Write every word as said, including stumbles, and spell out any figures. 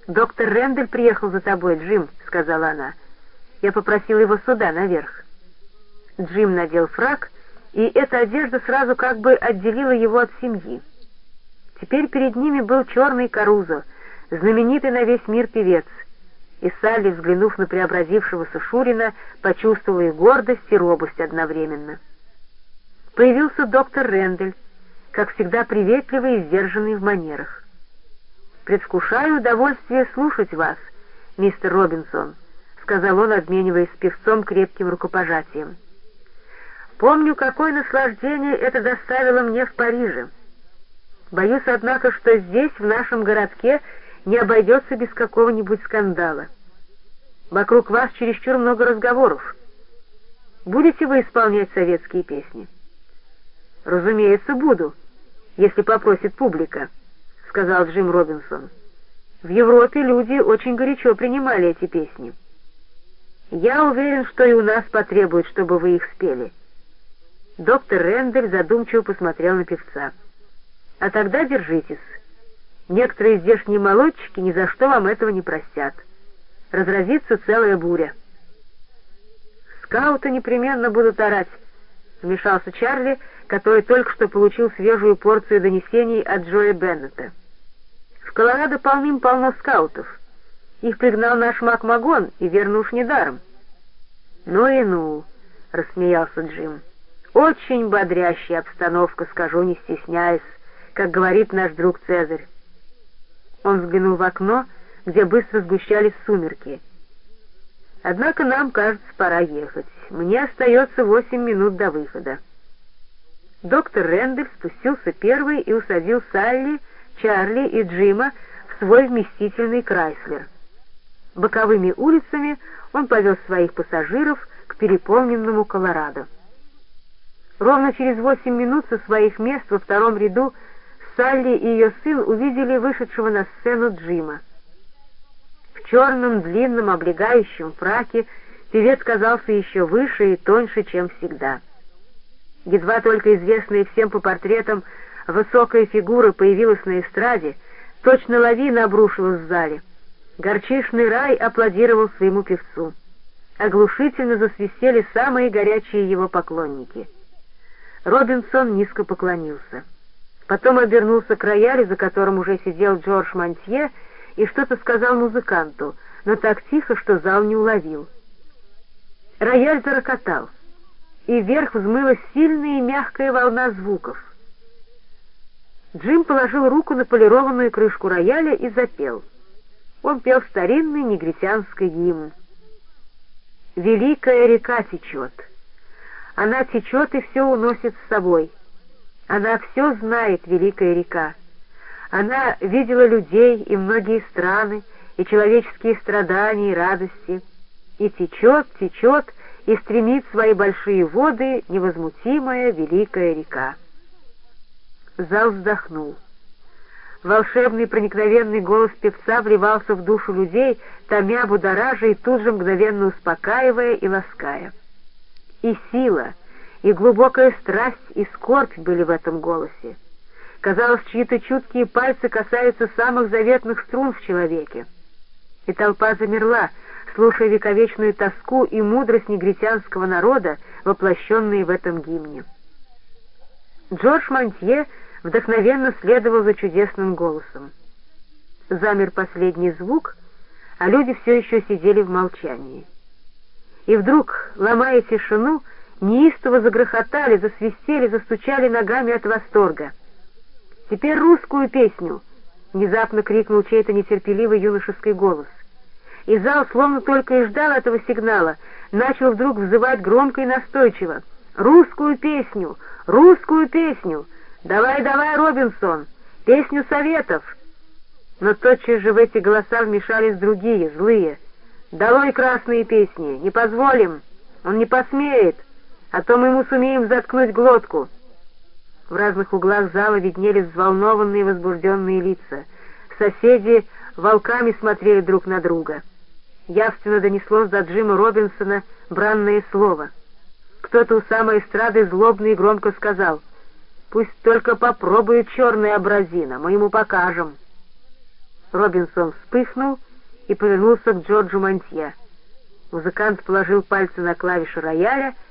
«Доктор Рэндаль приехал за тобой, Джим», — сказала она. «Я попросила его сюда, наверх». Джим надел фрак, и эта одежда сразу как бы отделила его от семьи. Теперь перед ними был черный Карузо, знаменитый на весь мир певец, и Салли, взглянув на преобразившегося Шурина, почувствовала и гордость, и робость одновременно. Появился доктор Рэндаль, как всегда приветливый и сдержанный в манерах. «Предвкушаю удовольствие слушать вас, мистер Робинсон», — сказал он, обмениваясь с певцом крепким рукопожатием. «Помню, какое наслаждение это доставило мне в Париже. Боюсь, однако, что здесь, в нашем городке, не обойдется без какого-нибудь скандала. Вокруг вас чересчур много разговоров. Будете вы исполнять советские песни?» «Разумеется, буду, если попросит публика», — сказал Джим Робинсон. «В Европе люди очень горячо принимали эти песни. Я уверен, что и у нас потребуют, чтобы вы их спели». Доктор Рэндаль задумчиво посмотрел на певца. «А тогда держитесь. Некоторые здешние молодчики ни за что вам этого не простят. Разразится целая буря». «Скауты непременно будут орать», — вмешался Чарли, который только что получил свежую порцию донесений от Джоя Беннета. «В Колорадо полным-полно скаутов. Их пригнал наш Макмагон, и верно уж недаром». «Ну и ну», — рассмеялся Джим. «Очень бодрящая обстановка, скажу, не стесняясь, как говорит наш друг Цезарь». Он взглянул в окно, где быстро сгущались сумерки. «Однако нам, кажется, пора ехать. Мне остается восемь минут до выхода». Доктор Рэндаль спустился первый и усадил Салли, Чарли и Джима в свой вместительный Крайслер. Боковыми улицами он повез своих пассажиров к переполненному Колорадо. Ровно через восемь минут со своих мест во втором ряду Салли и ее сын увидели вышедшего на сцену Джима. В черном, длинном, облегающем фраке певец казался еще выше и тоньше, чем всегда. Едва только известная всем по портретам высокая фигура появилась на эстраде, точно лавина обрушилась в зале. Горчичный рай аплодировал своему певцу. Оглушительно засвистели самые горячие его поклонники. Робинсон низко поклонился. Потом обернулся к роялю, за которым уже сидел Джордж Монтье, и что-то сказал музыканту, но так тихо, что зал не уловил. Рояль зарокотал, и вверх взмылась сильная и мягкая волна звуков. Джим положил руку на полированную крышку рояля и запел. Он пел старинный негритянский гимн. «Великая река течет. Она течет и все уносит с собой. Она все знает, великая река. Она видела людей и многие страны, и человеческие страдания и радости, и течет, течет, и стремит свои большие воды невозмутимая великая река». Зал вздохнул. Волшебный проникновенный голос певца вливался в душу людей, томя, будоража и тут же мгновенно успокаивая и лаская. И сила, и глубокая страсть, и скорбь были в этом голосе. Казалось, чьи-то чуткие пальцы касаются самых заветных струн в человеке. И толпа замерла, слушая вековечную тоску и мудрость негритянского народа, воплощенные в этом гимне. Джордж Монтье вдохновенно следовал за чудесным голосом. Замер последний звук, а люди все еще сидели в молчании. И вдруг, ломая тишину, неистово загрохотали, засвистели, застучали ногами от восторга. «Теперь русскую песню!» — внезапно крикнул чей-то нетерпеливый юношеский голос. И зал, словно только и ждал этого сигнала, начал вдруг взывать громко и настойчиво: «Русскую песню! Русскую песню! Давай, давай, Робинсон! Песню Советов!» Но тотчас же в эти голоса вмешались другие, злые. «Долой красные песни! Не позволим! Он не посмеет! А то мы ему сумеем заткнуть глотку!» В разных углах зала виднелись взволнованные и возбужденные лица. Соседи волками смотрели друг на друга. Явственно донеслось до Джима Робинсона бранное слово. Кто-то у самой эстрады злобно и громко сказал: «Пусть только попробует черная абразина, мы ему покажем». Робинсон вспыхнул и повернулся к Джорджу Мантье. Музыкант положил пальцы на клавиши рояля